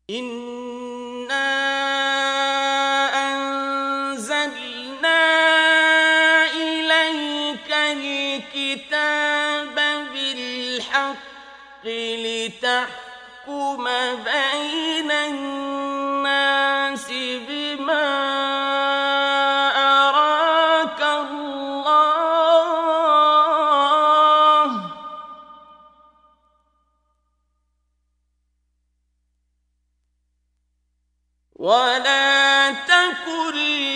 إِنَّا أَنزَلْنَا إِلَيْكَ الْكِتَابَ بِالْحَقِّ لِتَحْكُمَ بَيْنَ النَّاسِ بِمَا أَرَاكَ اللَّهُ ۚ وَلَا تَكُن